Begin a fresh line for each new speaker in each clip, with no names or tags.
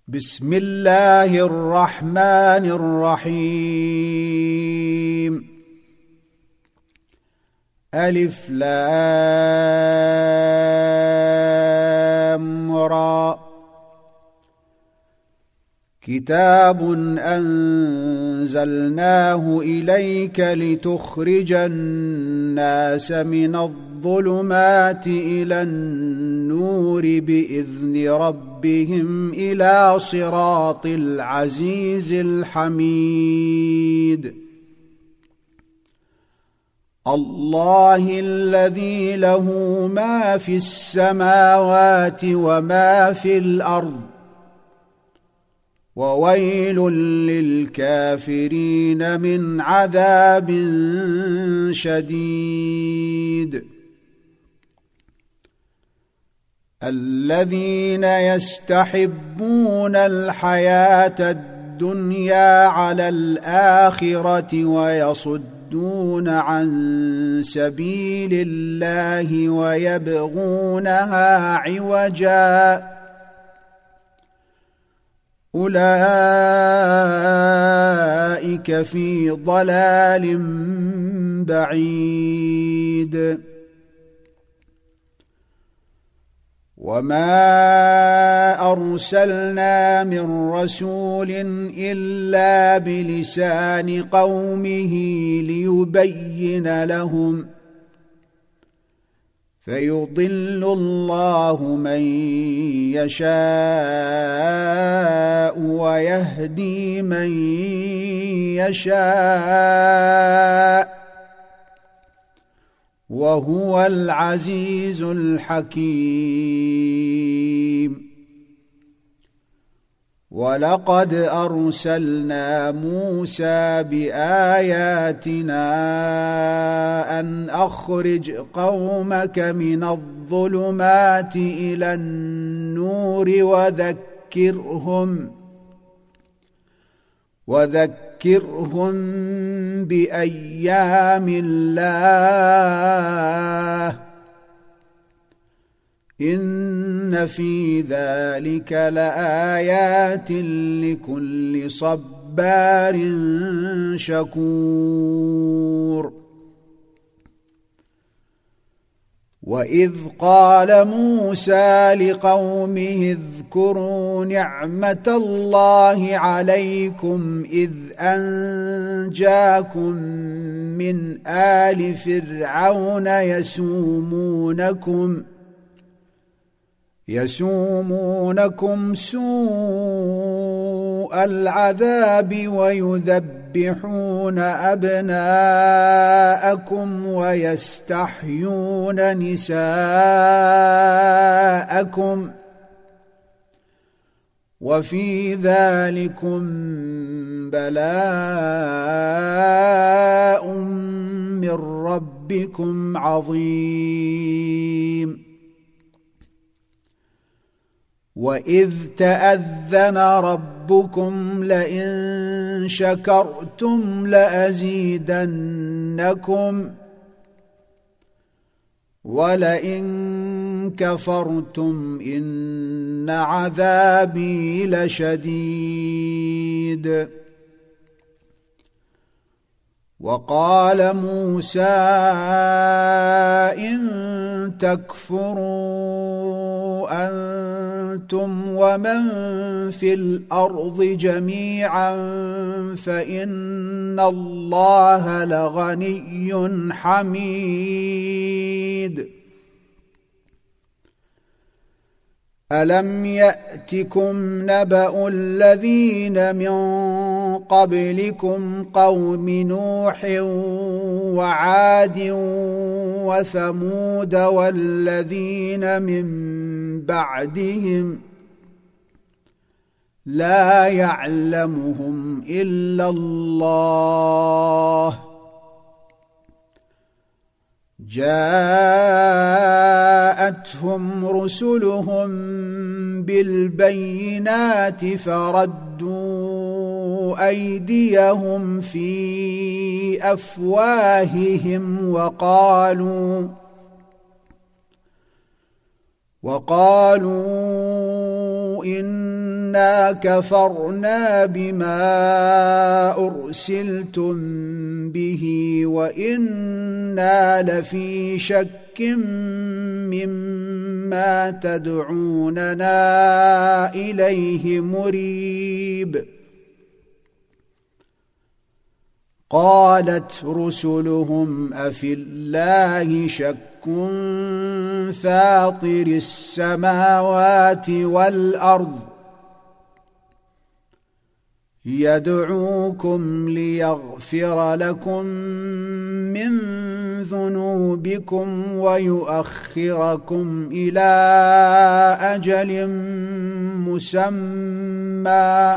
بسم الله الرحمن الرحيم. ألف لام را. كتاب أنزلناه إليك لتخرج الناس من الظلمات إلى النور بإذن ربهم إلى صراط العزيز الحميد. الله الذي له ما في السماوات وما في الأرض، وويل للكافرين من عذاب شديد. الذين يستحبون الحياة الدنيا على الآخرة ويصدون عن سبيل الله ويبغونها عوجا، أولئك في ضلال بعيد. وما أرسلنا من رسول إلا بلسان قومه ليبين لهم، فيضل الله من يشاء ويهدي من يشاء، وهو العزيز الحكيم. ولقد أرسلنا موسى بآياتنا أن أخرج قومك من الظلمات إلى النور وذكرهم بأيام الله، إن في ذلك لآيات لكل صبار شكور. وإذ قال موسى لقومه اذكروا نعمة الله عليكم إذ أنجاكم من آل فرعون يسومونكم سوء العذاب ويذبحون أبناءكم ويستحيون نساءكم، وفي ذلكم بلاء من ربكم عظيم. وإذ تأذن ربكم لئن شكرتم لأزيدنكم ولئن كفرتم إن عذابي لشديد. وقال موسى إن تكفروا أنتم ومن في الأرض جميعا فإن الله لغني حميد. ألم يأتكم نبأ الذين من قبلكم قوم نوح وعاد وثمود والذين من بعدهم لا يعلمهم إلا الله، جاءتهم رسلهم بالبينات فردوا أيديهم في أفواههم وقالوا وقالوا إنا كفرنا بما أرسلتم به وإنا لفي شك مما تدعوننا إليه مريب. قالت رسلهم أفي الله شك فاطر السماوات والأرض يدعوكم ليغفر لكم من ذنوبكم ويؤخركم إلى أجل مسمى.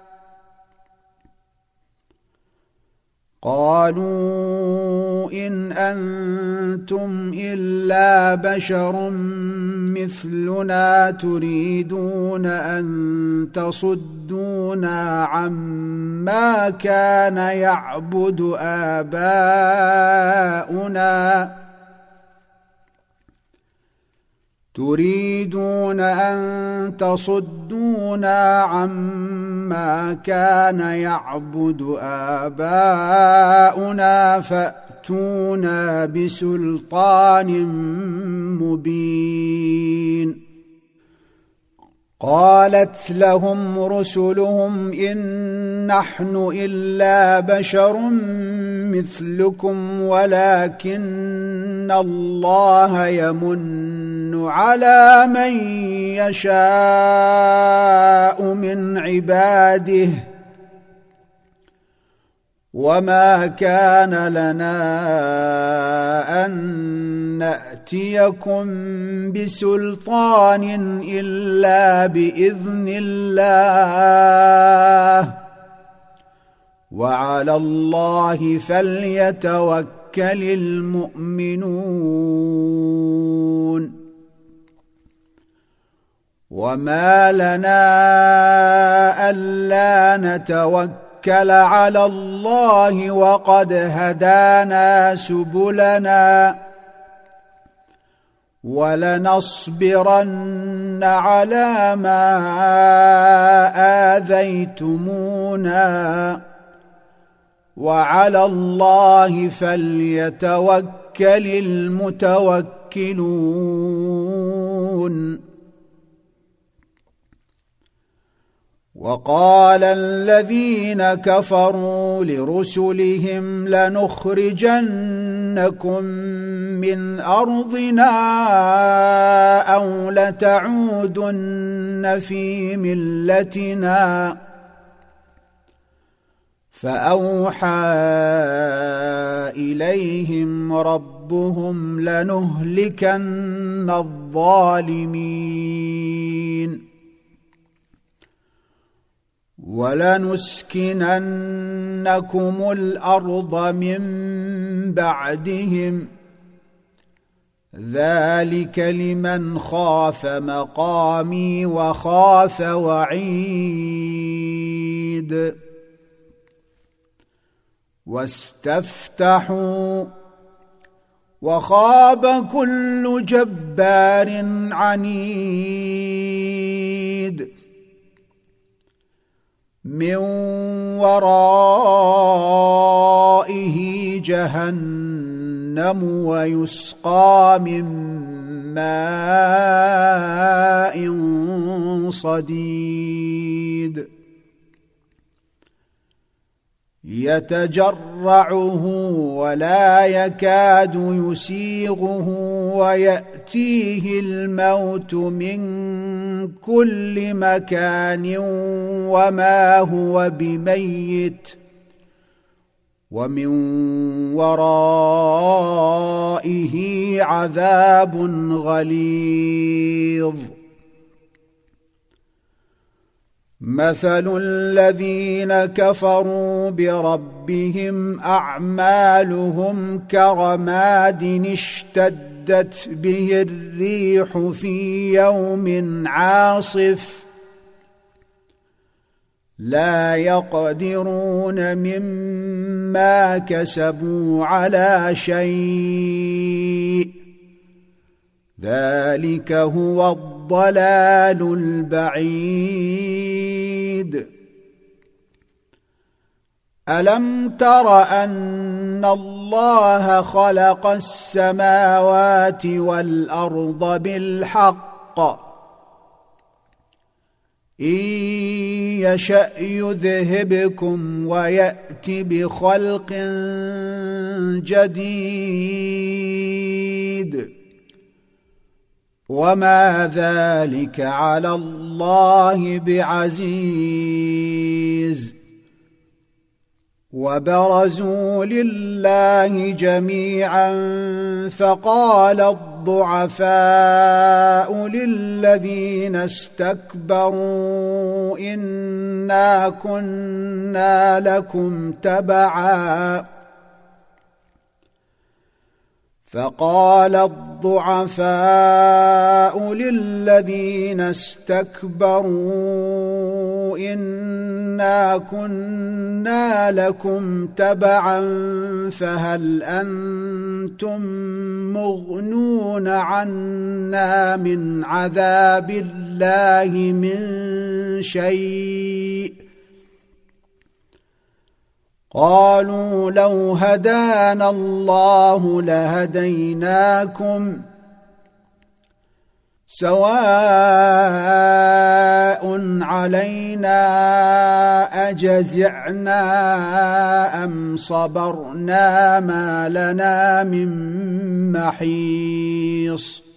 قالوا إن أنتم إلا بشر مثلنا تريدون أن تصدونا عما كان يعبد آباؤنا فأتونا بسلطان مبين. قالت لهم رسلهم إن نحن إلا بشر مثلكم ولكن الله يمن على من يشاء من عباده وما كان لنا أن نأتيكم بسلطان إلا بإذن الله وعلى الله فليتوكل المؤمنون. وما لنا ألا نتوكل على الله وقد هدانا سبلنا ولنصبرن على ما آذيتمونا وعلى الله فليتوكل المتوكلون. وقال الذين كفروا لرسلهم لنخرجنكم من أرضنا أو لتعودن في ملتنا فأوحى إليهم ربهم لنهلكن الظالمين ولنسكننكم الأرض من بعدهم ذلك لمن خاف مقامي وخاف وعيد. واستفتحوا وخاب كل جبار عنيد من ورائه جهنم ويسقى من ماء صديد يتجرعه ولا يكاد يسيغه ويأتيه الموت من كل مكان وما هو بميت ومن ورائه عذاب غليظ. مثل الذين كفروا بربهم أعمالهم كرماد اشتدت به الريح في يوم عاصف لا يقدرون مما كسبوا على شيء ذلك هو الضلال البعيد ألم تر أن الله خلق السماوات والأرض بالحق إن يشأ يذهبكم ويأت بخلق جديد وما ذلك على الله بعزيز وبرزوا لله جميعا فقال الضعفاء للذين استكبروا إنا كنا لكم تبعا فقال الضعفاء للذين استكبروا إنا كنا لكم تبعا فهل أنتم مغنون عنا من عذاب الله من شيء قالوا لو هدانا الله لهديناكم سواء علينا أجزعنا أم صبرنا ما لنا من محيص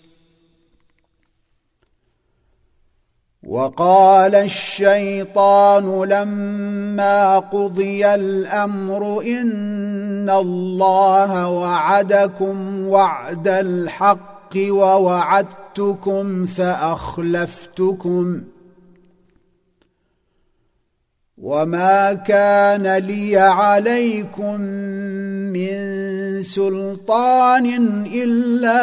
وقال الشيطان لما قضي الأمر إن الله وعدكم وعد الحق ووعدتكم فأخلفتكم وما كان لي عليكم من سلطان إلا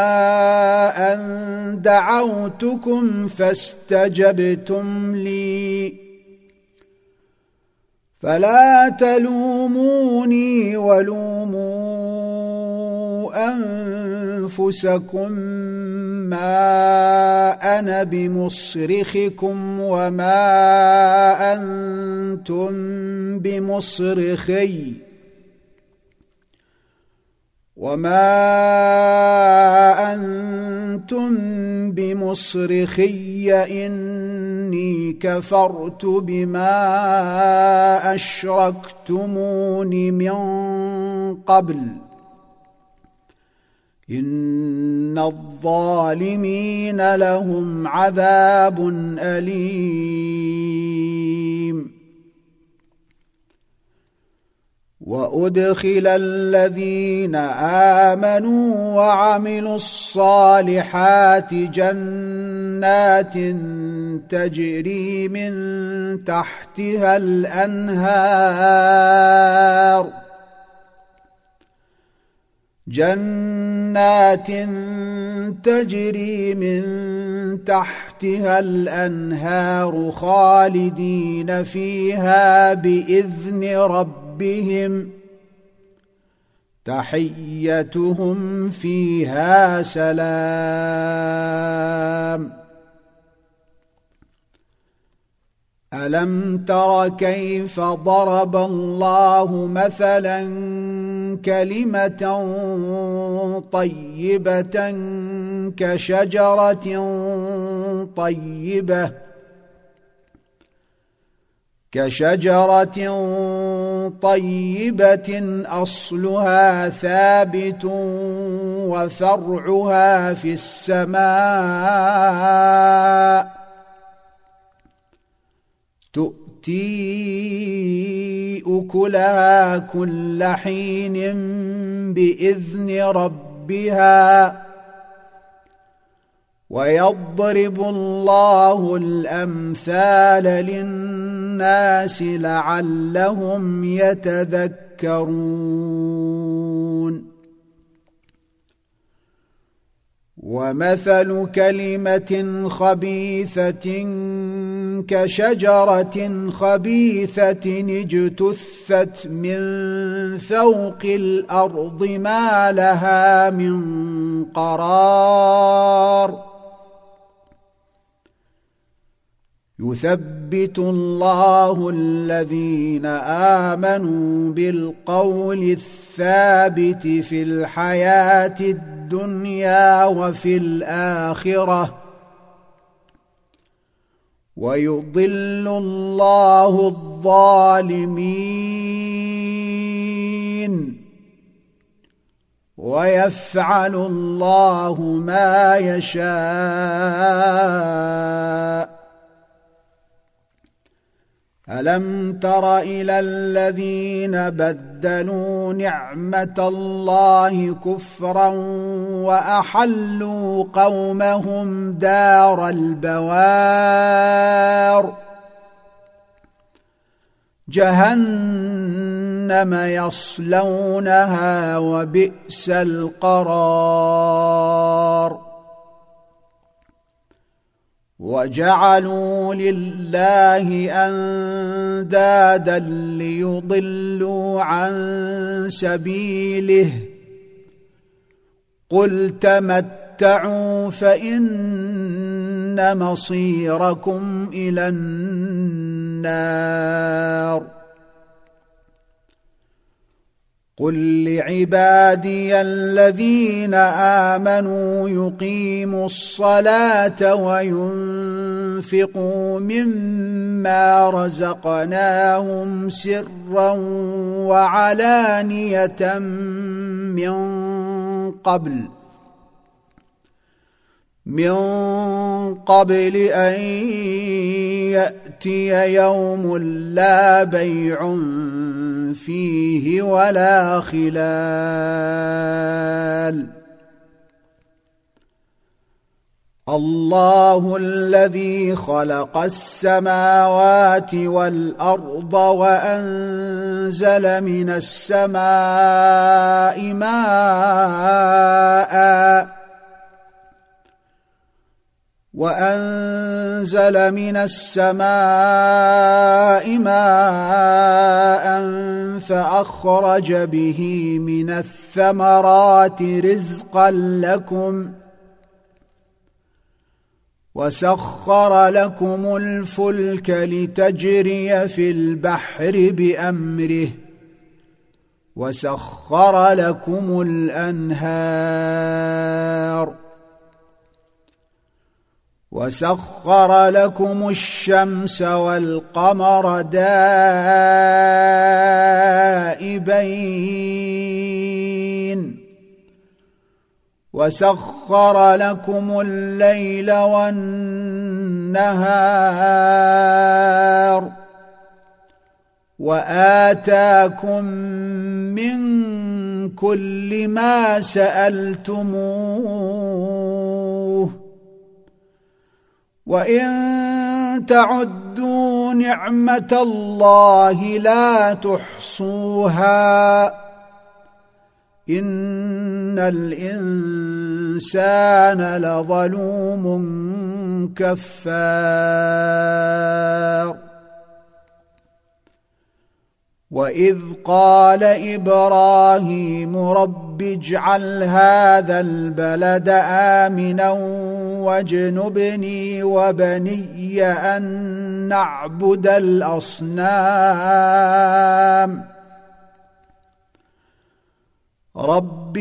أن دعوتكم فاستجبتم لي فلا تلوموني ولوموا أنفسكم ما أنا بمصرخكم وما أنتم بمصرخي إني كفرت بما أشركتمون من قبل إن الظالمين لهم عذاب أليم وأدخل الذين آمنوا وعملوا الصالحات جنات تجري من تحتها الأنهار خالدين فيها بإذن ربهم تحيتهم فيها سلام ألم تر كيف ضرب الله مثلا كلمة طيبة كشجرة طيبة أصلها ثابت وفرعها في السماء تؤتي أكلها كل حين بإذن ربها ويضرب الله الأمثال للناس لعلهم يتذكرون ومثل كلمة خبيثة كشجرة خبيثة اجتثت من فوق الأرض ما لها من قرار يثبت الله الذين آمنوا بالقول الثابت في الحياة الدنيا وفي الآخرة ويضل الله الظالمين ويفعل الله ما يشاء. ألم تر إلى الذين بدلوا نعمة الله كفرا وأحلوا قومهم دار البوار جهنم يصلونها وبئس القرار. وجعلوا لله أندادا ليضلوا عن سبيله قل تمتعوا فإن مصيركم إلى النار. قل لعبادي الذين آمنوا يقيموا الصلاة وينفقوا مما رزقناهم سرا وعلانية من قبل أن يأتي يوم لا بيع فيه ولا خلال. الله الذي خلق السماوات والأرض وأنزل من السماء ماء فأخرج به من الثمرات رزقا لكم وسخر لكم الفلك لتجري في البحر بأمره وسخر لكم الأنهار وسخر لكم الشمس والقمر دائبين وسخر لكم الليل والنهار وآتاكم من كل ما سألتموه وإن تعدوا نعمة الله لا تحصوها إن الإنسان لظلوم كفار. وإذ قال إبراهيم رب اجعل هذا البلد آمنا واجنبني وبني أن نعبد الأصنام رب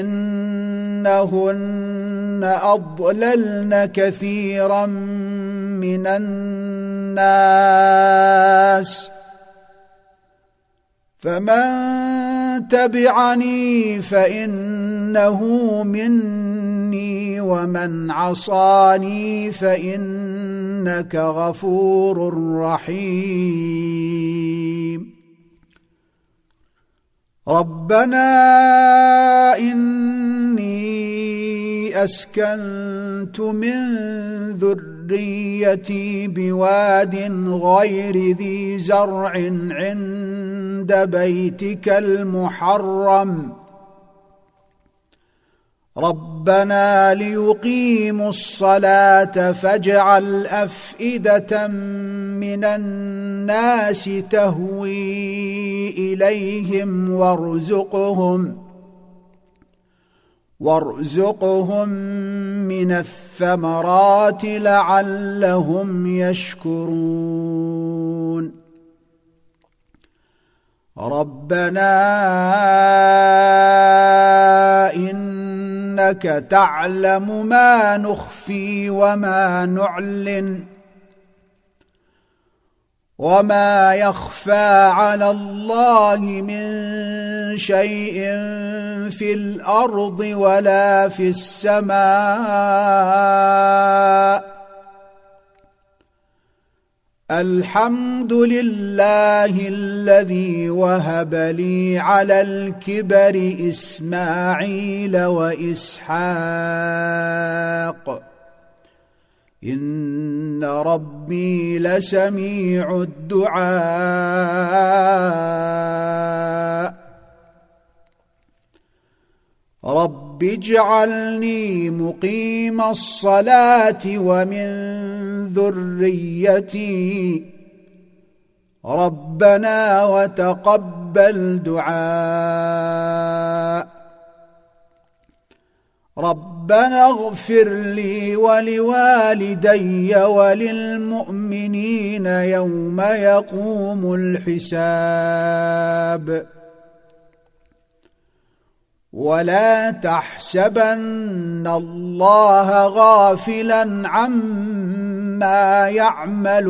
إنهن أضللن كثيرا من الناس فمن تبعني فإنه مني ومن عصاني فإنك غفور رحيم. ربنا إني أسكنت من ذريتي بواد غير ذي زرع عند بيتك المحرم ربنا ليقيموا الصلاة فاجعل أفئدة من الناس تهوي إليهم وارزقهم من الثمرات لعلهم يشكرون ربنا إنك تعلم ما نخفي وما نعلن وما يخفى على الله من شيء في الأرض ولا في السماء الحمد لله الذي وهب لي على الكبر إسماعيل وإسحاق إن ربي لسميع الدعاء رب اجعلني مقيم الصلاة ومن ذريتي ربنا وتقبل دعاء ربنا اغفر لي ولوالدي وللمؤمنين يوم يقوم الحساب ولا تحسبن الله غافلا عما يعمل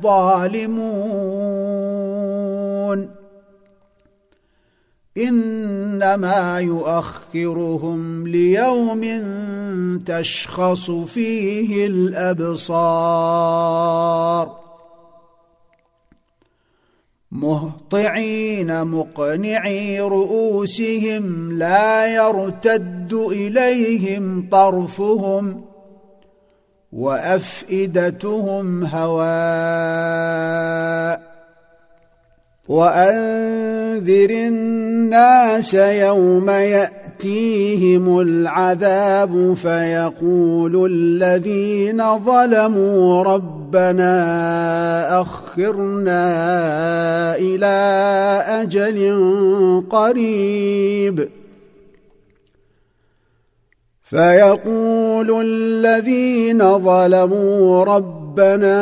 الظالمون إنما يؤخرهم ليوم تشخص فيه الأبصار مهطعين مقنعي رؤوسهم لا يرتد إليهم طرفهم وأفئدتهم هواء وأنذر الناس يوم يأتيهم العذاب فيقول الذين ظلموا ربنا أخرنا إلى أجل قريب فيقول الذين ظلموا ربنا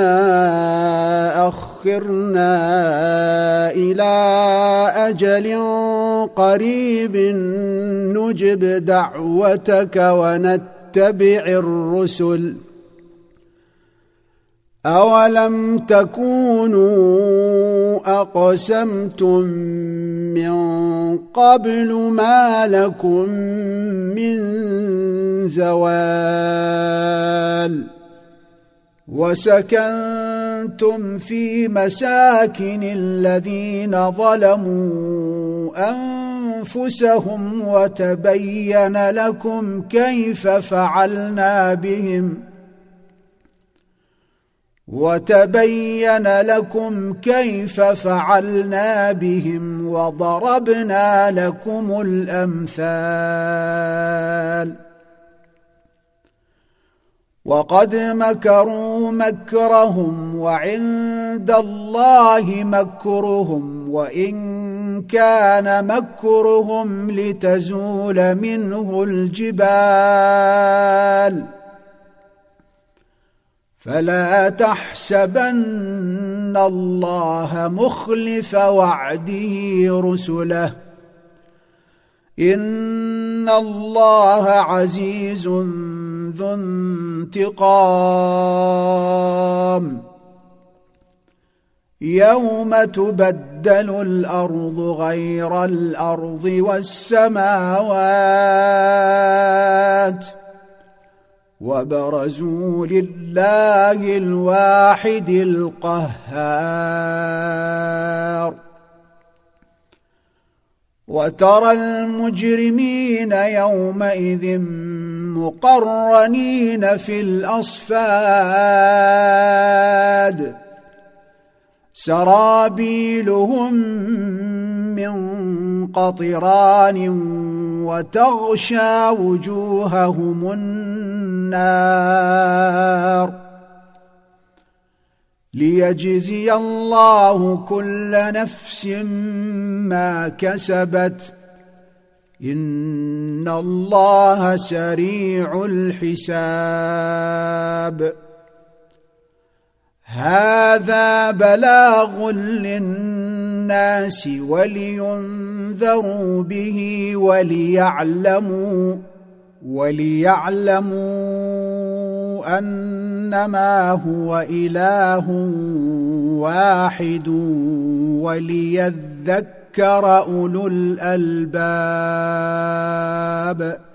أخرنا إلى أجل قريب نجب دعوتك ونتبع الرسل أولم تكونوا أقسمتم من قبل ما لكم من زوال وسكنتم في مساكن الذين ظلموا أنفسهم وتبين لكم كيف فعلنا بهم وضربنا لكم الأمثال وقد مكروا مكرهم وعند الله مكرهم وإن كان مكرهم لتزول منه الجبال فلا تحسبن الله مخلف وعده رسله إن الله عزيز ذو انتقام يوم تبدل الأرض غير الأرض والسماوات وبرزوا لله الواحد القهار وترى المجرمين يومئذ مقرنين في الأصفاد سرابيلهم من قطران وتغشى وجوههم النار ليجزي الله كل نفس ما كسبت إن الله سريع الحساب هذا بلاغ للناس ولينذروا به وليعلموا أنما هو إله واحد وليذكر أولو الألباب